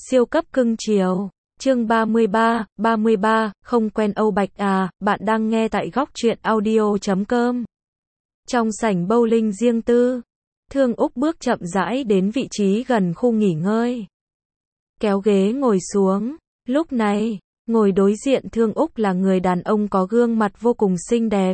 Siêu cấp cưng chiều. Chương 33, không quen Âu Bạch à, bạn đang nghe tại góc truyện audio.com. Trong sảnh bowling riêng tư, Thương Úc bước chậm rãi đến vị trí gần khu nghỉ ngơi. Kéo ghế ngồi xuống, lúc này, ngồi đối diện Thương Úc là người đàn ông có gương mặt vô cùng xinh đẹp.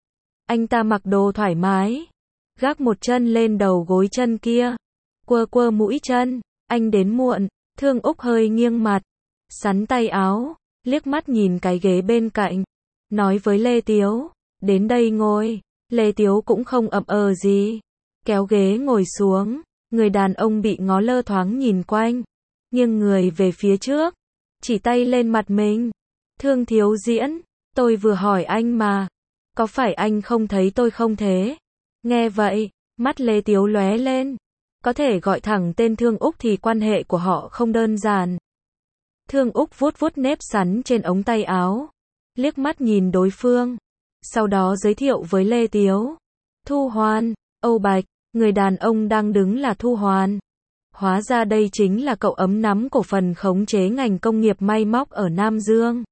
Anh ta mặc đồ thoải mái, gác một chân lên đầu gối chân kia, quơ quơ mũi chân, anh đến muộn. Thương Úc hơi nghiêng mặt, sắn tay áo, liếc mắt nhìn cái ghế bên cạnh, nói với Lê Tiếu, đến đây ngồi. Lê Tiếu cũng không ậm gì, kéo ghế ngồi xuống, người đàn ông bị ngó lơ thoáng nhìn quanh, nghiêng người về phía trước, chỉ tay lên mặt mình. Thương thiếu diễn, tôi vừa hỏi anh mà, có phải anh không thấy tôi không thế? Nghe vậy, mắt Lê Tiếu lóe lên. Có thể gọi thẳng tên Thương Úc thì quan hệ của họ không đơn giản. Thương Úc vuốt vuốt nếp sắn trên ống tay áo, liếc mắt nhìn đối phương, sau đó giới thiệu với Lê Tiếu. Thu Hoan, Âu Bạch, người đàn ông đang đứng là Thu Hoan. Hóa ra đây chính là cậu ấm nắm cổ phần khống chế ngành công nghiệp may móc ở Nam Dương.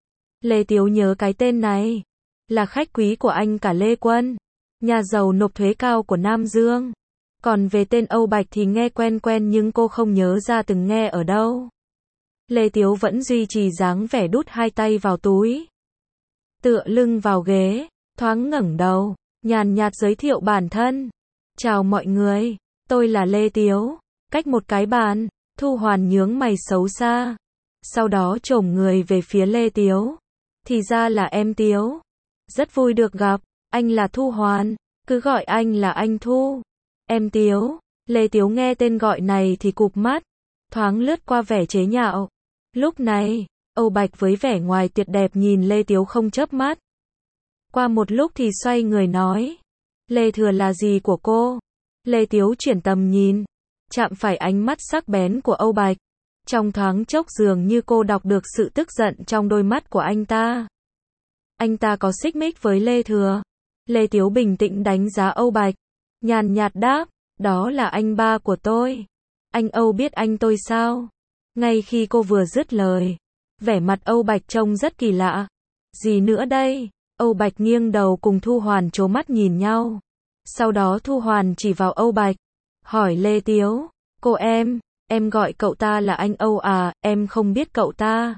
Lê Tiếu nhớ cái tên này, là khách quý của anh cả Lê Quân, nhà giàu nộp thuế cao của Nam Dương. Còn về tên Âu Bạch thì nghe quen quen nhưng cô không nhớ ra từng nghe ở đâu. Lê Tiếu vẫn duy trì dáng vẻ đút hai tay vào túi, tựa lưng vào ghế, thoáng ngẩng đầu, nhàn nhạt giới thiệu bản thân. Chào mọi người, tôi là Lê Tiếu. Cách một cái bàn, Thu Hoan nhướng mày xấu xa, sau đó chồm người về phía Lê Tiếu. Thì ra là em Tiếu. Rất vui được gặp, anh là Thu Hoan, cứ gọi anh là anh Thu. Em Tiếu. Lê Tiếu nghe tên gọi này thì cụp mắt, thoáng lướt qua vẻ chế nhạo. Lúc này, Âu Bạch với vẻ ngoài tuyệt đẹp nhìn Lê Tiếu không chớp mắt. Qua một lúc thì xoay người nói, Lê Thừa là gì của cô? Lê Tiếu chuyển tầm nhìn, chạm phải ánh mắt sắc bén của Âu Bạch. Trong thoáng chốc dường như cô đọc được sự tức giận trong đôi mắt của anh ta. Anh ta có xích mích với Lê Thừa? Lê Tiếu bình tĩnh đánh giá Âu Bạch, nhàn nhạt đáp, đó là anh ba của tôi. Anh Âu biết anh tôi sao? Ngay khi cô vừa dứt lời, vẻ mặt Âu Bạch trông rất kỳ lạ. Gì nữa đây? Âu Bạch nghiêng đầu cùng Thu Hoan trố mắt nhìn nhau. Sau đó Thu Hoan chỉ vào Âu Bạch, hỏi Lê Tiếu, cô em gọi cậu ta là anh Âu à, em không biết cậu ta.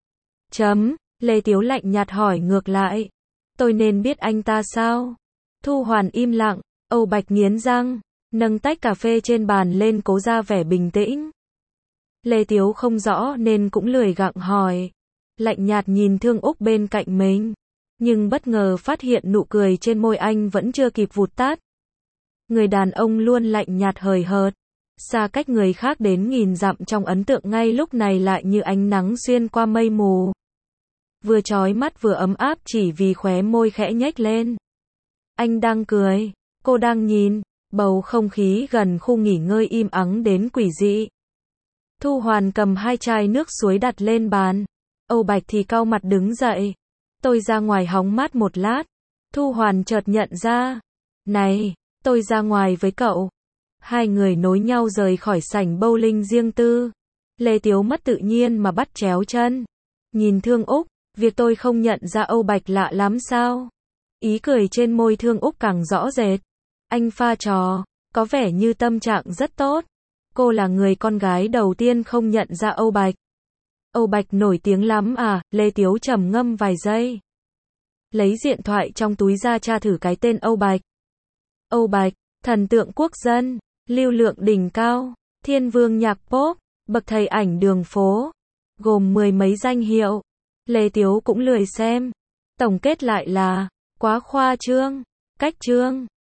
Lê Tiếu lạnh nhạt hỏi ngược lại, tôi nên biết anh ta sao? Thu Hoan im lặng. Âu Bạch nghiến răng, nâng tách cà phê trên bàn lên cố ra vẻ bình tĩnh. Lê Tiếu không rõ nên cũng lười gặng hỏi, lạnh nhạt nhìn Thương Úc bên cạnh mình, nhưng bất ngờ phát hiện nụ cười trên môi anh vẫn chưa kịp vụt tắt. Người đàn ông luôn lạnh nhạt hời hợt, xa cách người khác đến nghìn dặm trong ấn tượng ngay lúc này lại như ánh nắng xuyên qua mây mù. Vừa chói mắt vừa ấm áp chỉ vì khóe môi khẽ nhếch lên. Anh đang cười. Cô đang nhìn, bầu không khí gần khu nghỉ ngơi im ắng đến quỷ dị. Thu Hoan cầm hai chai nước suối đặt lên bàn. Âu Bạch thì cau mặt đứng dậy. Tôi ra ngoài hóng mát một lát. Thu Hoan chợt nhận ra. Này, tôi ra ngoài với cậu. Hai người nối nhau rời khỏi sảnh bowling riêng tư. Lê Tiếu mất tự nhiên mà bắt chéo chân. Nhìn Thương Úc, việc tôi không nhận ra Âu Bạch lạ lắm sao? Ý cười trên môi Thương Úc càng rõ rệt. Anh pha trò, có vẻ như tâm trạng rất tốt. Cô là người con gái đầu tiên không nhận ra Âu Bạch. Âu Bạch nổi tiếng lắm à? Lê Tiếu trầm ngâm vài giây, lấy điện thoại trong túi ra tra thử cái tên Âu Bạch. Âu Bạch, thần tượng quốc dân, lưu lượng đỉnh cao, thiên vương nhạc pop, bậc thầy ảnh đường phố, gồm 10 mấy danh hiệu. Lê Tiếu cũng lười xem. Tổng kết lại là quá khoa trương, cách trương.